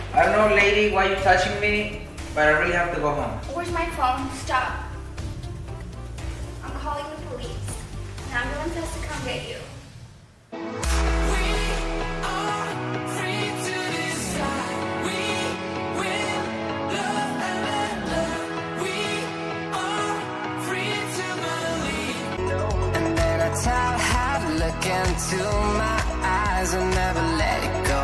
I don't know, lady, why you touching me, but I really have to go home. Where's my phone? Stop. I'm calling the police. An ambulance has to come get you. Look into my eyes and never let it go.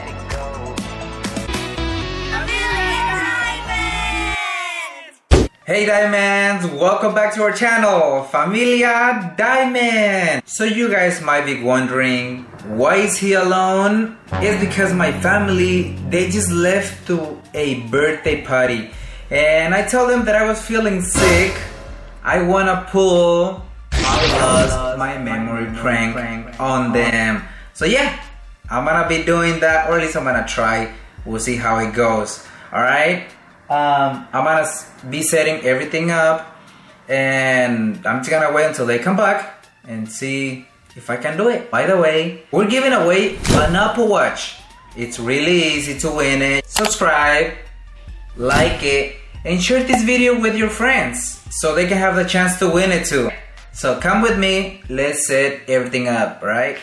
Hey Diamonds, welcome back to our channel, Familia Diamond. So you guys might be wondering, why is he alone? It's because my family, they just left to a birthday party. And I told them that I was feeling sick. I wanna pull my memory prank on them. So yeah, I'm gonna be doing that, or at least I'm gonna try. We'll see how it goes. Alright, I'm gonna be setting everything up, and I'm just gonna wait until they come back and see if I can do it. By the way, we're giving away an Apple Watch. It's really easy to win it. Subscribe, like it, and share this video with your friends so they can have the chance to win it too. So come with me, let's set everything up, right?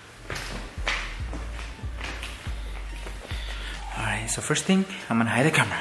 Alright, so first thing, I'm gonna hide the camera.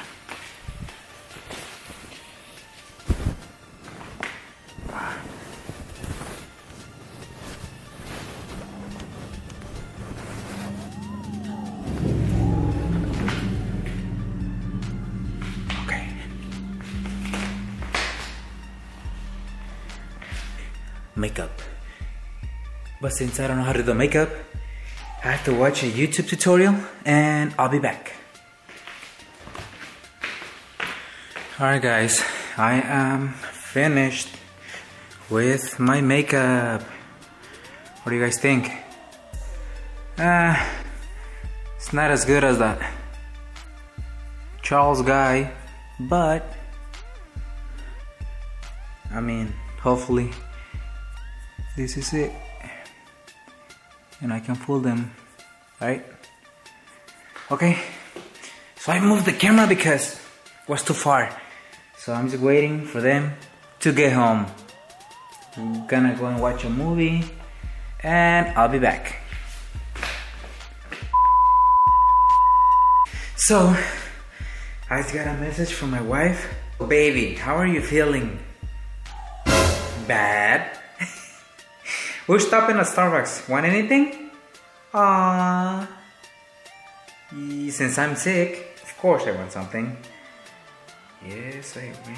Makeup. But since I don't know how to do makeup, I have to watch a YouTube tutorial and I'll be back. Alright guys, I am finished with my makeup. What do you guys think? It's not as good as that Charles guy, but I mean, hopefully this is it, and I can fool them, right? Okay, so I moved the camera because it was too far. So I'm just waiting for them to get home. I'm gonna go and watch a movie, and I'll be back. So, I just got a message from my wife. Baby, how are you feeling? Bad? We're stopping at Starbucks. Want anything? Since I'm sick, of course I want something. Yes, I agree.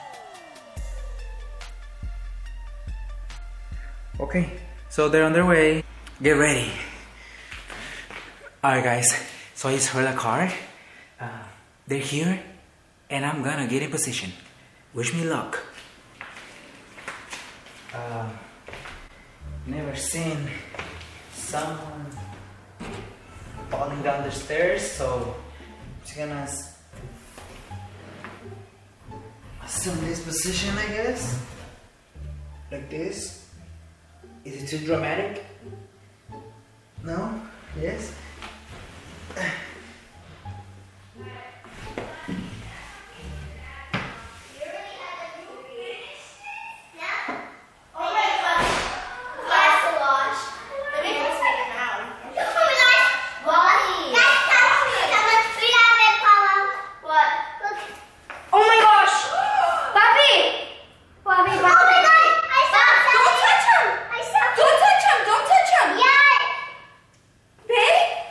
Okay, so they're on their way. Get ready. Alright guys, so I just heard a car. They're here, and I'm gonna get in position. Wish me luck. Never seen someone falling down the stairs, so I'm just gonna assume this position, I guess. Like this. Is it too dramatic? No? Yes? Don't touch him! Don't touch him! Yeah! Babe?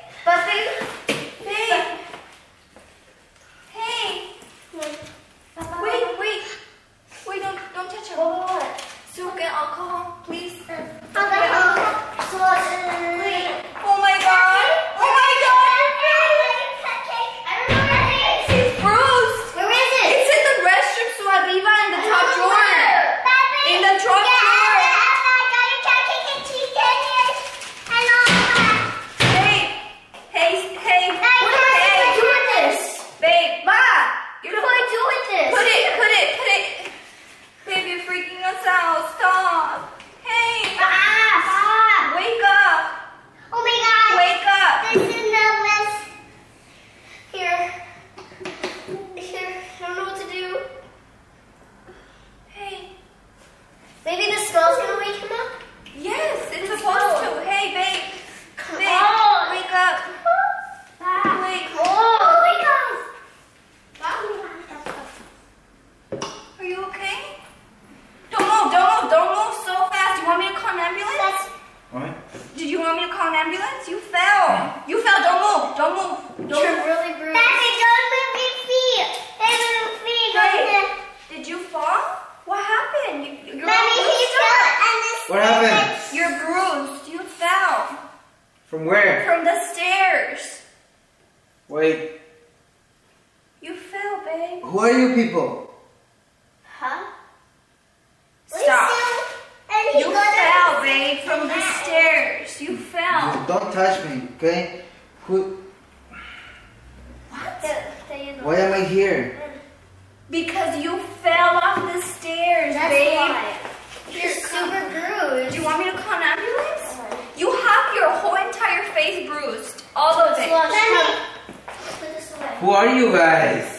Wait. You fell, babe. Who are you people? Huh? Stop. You fell, babe, from the stairs. You fell. Don't touch me, okay? Who? What? Why am I here? Because you fell off the stairs, That's babe. why. You're super bruised. Do you want me to call an ambulance? You have your whole entire face bruised. All of it. Put this away. Who are you guys?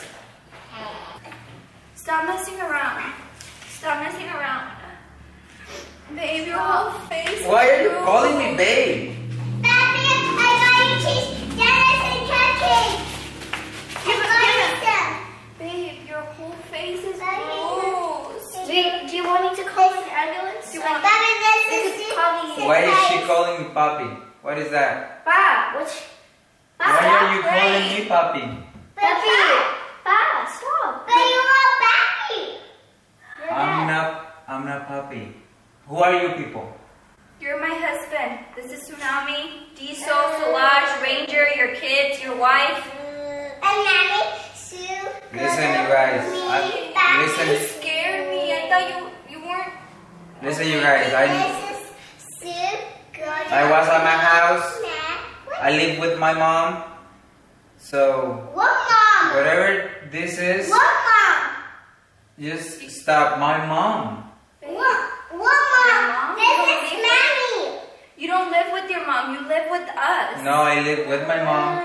Stop messing around. Stop messing around. Babe, your whole face is Why are you bruised. calling me babe? Papi, I got you cheese, Dennis, and cupcakes. Give it, I give got it. Babe, your whole face is Daddy, bruised. Do you want me to call an ambulance? Do you want- Papi, this This is is Why is she calling me Papi? What is that? Pa, which? Why are you calling me Papi? Papi, Pa, stop. But you are Papi. I'm not Papi. Who are you people? You're my husband. This is Tsunami, Diesel, Solage, Ranger, your kids, your wife. And Mommy, Sue. Listen, you guys. You Listen, scared me. I thought you weren't. listen, you guys. This is Sue. I was at my house. I live with my mom. So What mom? whatever this is, What mom? just stop. My mom. What Your mom? mom? This You is don't live Mommy. You don't live with your mom. You live with us. No, I live with my mom.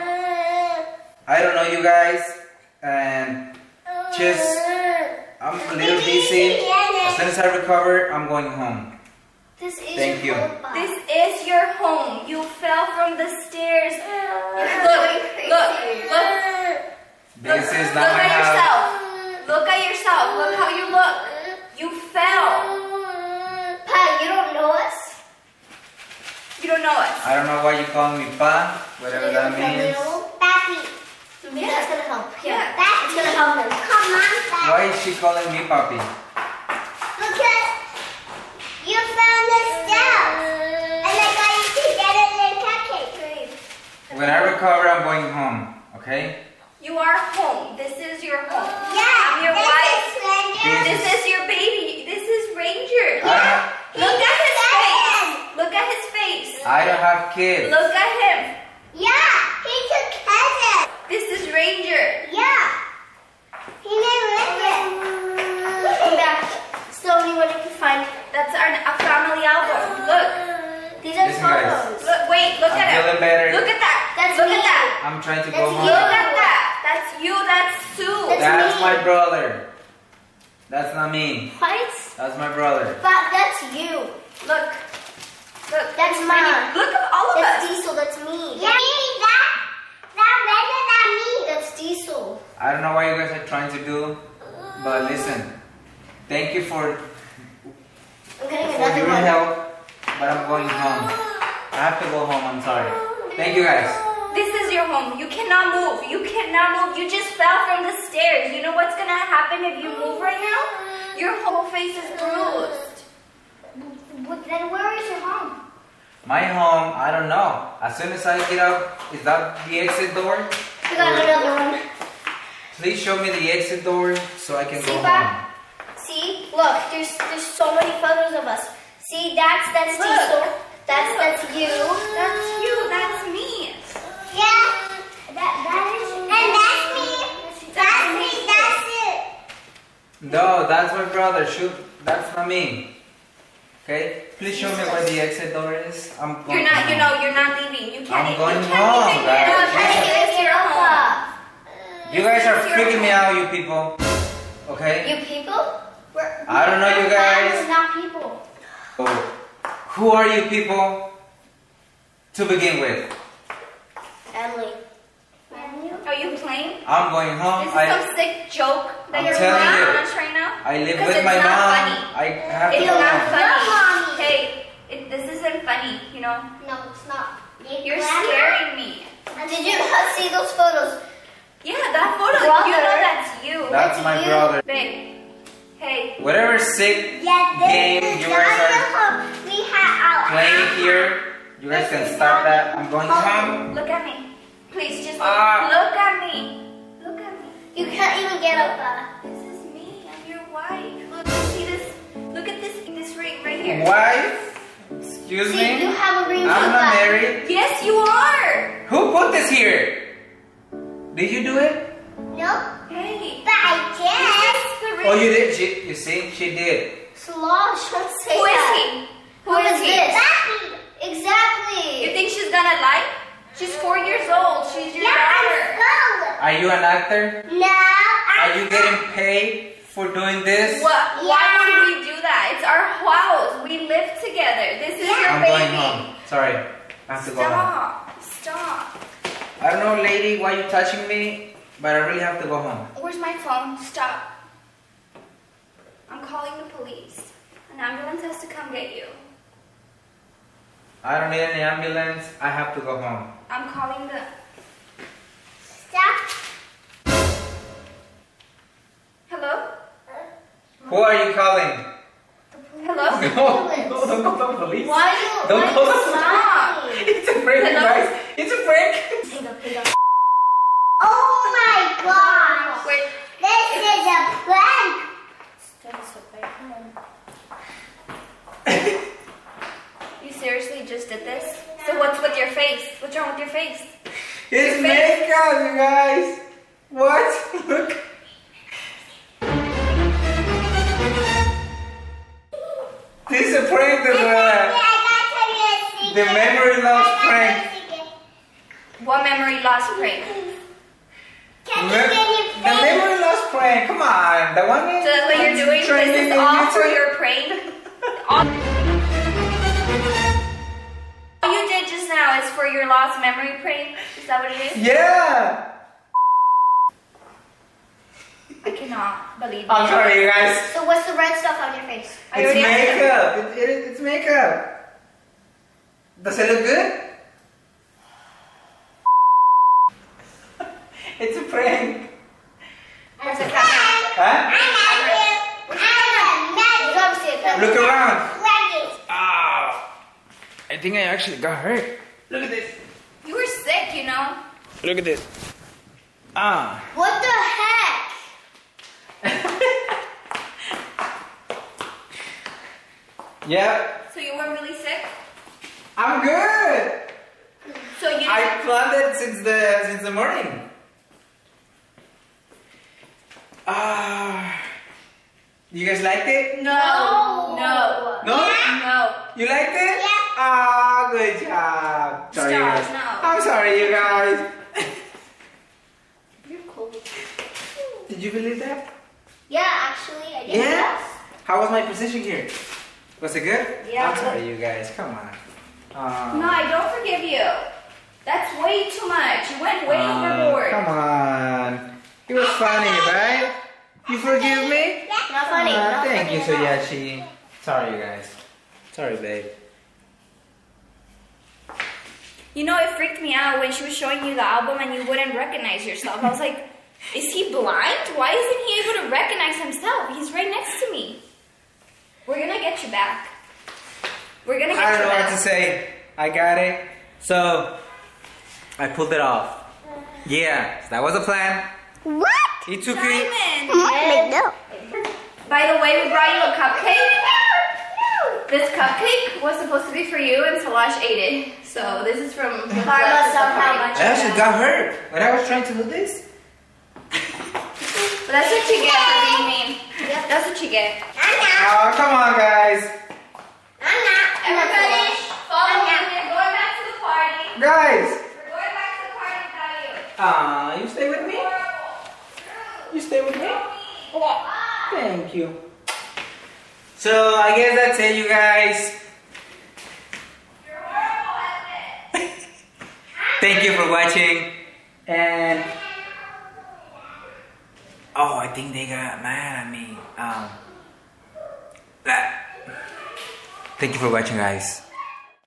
I don't know you guys, and just I'm a little busy. As soon as I recover, I'm going home. This is Thank you. This is your home. You fell from the stairs. Look. This is not Look my at house. yourself. Look at yourself. Look how you look. You fell. Pa, you don't know us? You don't know us. I don't know why you call me Pa, whatever that means. Papi. Maybe that's gonna help. Yeah. That's gonna help him. Come on, Papi. Why is she calling me Papi? Because you found the steps. And I got you to get it in cupcake. When I recover, I'm going home. Okay? You are home. This is your home. Yeah. I'm your this wife. is Slender. This is your baby. This is Ranger. I Look at his face. Look at his face. don't have kids. Look at him. Yeah, he's a cousin. This is Ranger. Yeah. He never lived it. Come back. Slowly, what did you find? That's a family album. Look. These are Listen, guys. photos. Look. Wait. Look I'm at feeling him. better. Look at that. That's Look me. at that. I'm trying to That's go you. home. Look at that. That's you. That's Sue. That's That's me. my brother. That's not me. What? That's my brother. But that's you. Look. Look. That's mine. Look at all of That's us. Diesel. That's me. Yeah, that redder than me. That's Diesel. I don't know what you guys are trying to do, but listen. Thank you for I'm getting your another one. help, but I'm going home. I have to go home. I'm sorry. Thank you guys. This is your home. You cannot move. You cannot move. You just fell from the stairs. You know what's gonna happen if you move right now? Your whole face is bruised. Then where is your home? My home, I don't know. As soon as I get up, is that the exit door? We got another one. Please show me the exit door so I can See, go home. Bob? See? Look, there's so many photos of us. See, that's Look. Diesel. That's you. That's you. That's me. Yeah. That is. And that's me. That's me. That's it. No, that's my brother. Shoot, that's not me. Okay? Please show me where the exit door is. I'm going You're not. You home. know. You're not leaving. You can't. I'm going you can't home, even guys. get up. This is your home. You guys are This is your freaking me home. out, you people. Okay? You people? I don't know you guys. We're not people. Oh, who are you people to begin with? Emily. Are you playing? I'm going home. This is some sick joke that I'm you're telling playing you. on us right now. I live 'Cause with it's my not mom. funny. I have to It's go not home. funny. Mommy. Hey, this isn't funny. You know. No, it's not. You're scaring me. Did you not see those photos? Yeah, that photo. Brother. You know that's you. That's my you. brother. Babe. Hey. Whatever sick Yeah, game you guys are we have playing here, you guys can stop that. I'm going home. Look at me. Please just Ah. look at get up. This is me. I'm your wife. Look, see this? Look at this ring right here. Wife? Excuse See, me? you have a ring I'm too, not guys. married. Yes, you are. Who put this here? Did you do it? No, Hey. but I This did. is the ring. Oh, you did? You see? She did. Slosh, don't say Who is that. he? Who is he? this? You Exactly. think she's gonna lie? She's 4 years old. She's your Yeah, daughter. I'm Are you an actor? slow. No, Are you getting paid for doing this? What? Why would we do that? It's our house. We live together. This is your I'm baby. going home. Sorry. I have to go home. Stop. I don't know, lady, why you touching me, but I really have to go home. Where's my phone? Stop. I'm calling the police. An ambulance has to come get you. I don't need any ambulance. I have to go home. I'm calling the... stop. Hello? Who are you calling? Hello? No, don't call the police. Why you? Don't why call you the police. stop? It's a prank, Hello? guys. It's a prank. Hang up. Oh my gosh. Wait. This is a prank. You seriously just did this? So what's with your face? What's wrong with your face? It's Your face. makeup, you guys. What? Look. This is a prank, I the gotta tell you a secret. memory loss prank. What memory loss prank? Can you get your The memory loss prank. Come on, the one. So that's what you're doing? trending This is on all for YouTube? your prank? All you did just now is for your lost memory prank? Is that what it is? Yeah. I cannot believe I'm it. sorry, you guys. So what's the red stuff on your face? I It's already asked him. makeup. It's makeup. Does it look good? It's a prank. Where's the camera? Huh? Look around. Ah, I think I actually got hurt. Look at this. You were sick, you know? Look at this. Ah. What the heck? Yep. So you were really sick? I'm good. So you I planned it since the morning. Ah. You guys liked it? No. No. No? No. You liked it? Yeah. Ah, good job. Sorry, you Stop, guys. no. I'm sorry, you guys. You're cool. Did you believe that? Yeah, actually, I did. Yeah? How was my position here? Was it good? Yeah, I'm but- sorry, you guys. Come on. No, I don't forgive you. That's way too much. You went way overboard. Come on. It was funny, right? You forgive me? Not funny. Not Thank funny you, at all. Soyashi. Sorry, you guys. Sorry, babe. You know, it freaked me out when she was showing you the album and you wouldn't recognize yourself. I was like, is he blind? Why isn't he able to recognize himself? He's right next to me. We're gonna get you back. We're gonna I get don't you know what back. to say. I got it. So, I pulled it off. Yeah, that was the plan. What? It took it. Diamond! No. By the way, we brought you a cupcake. This cupcake was supposed to be for you and Salash ate it. So this is from the Karma somehow. I actually got hurt when I was trying to do this. But that's what you get for being mean. That's what you get. Oh, come on, guys. Everybody, follow me. We're going back to the party. Guys. We're going back to the party without you. You stay with me? You stay with me? Thank you. So, I guess that's it, you guys. You're horrible at it. Thank you for watching. And oh, I think they got mad at me. Thank you for watching, guys.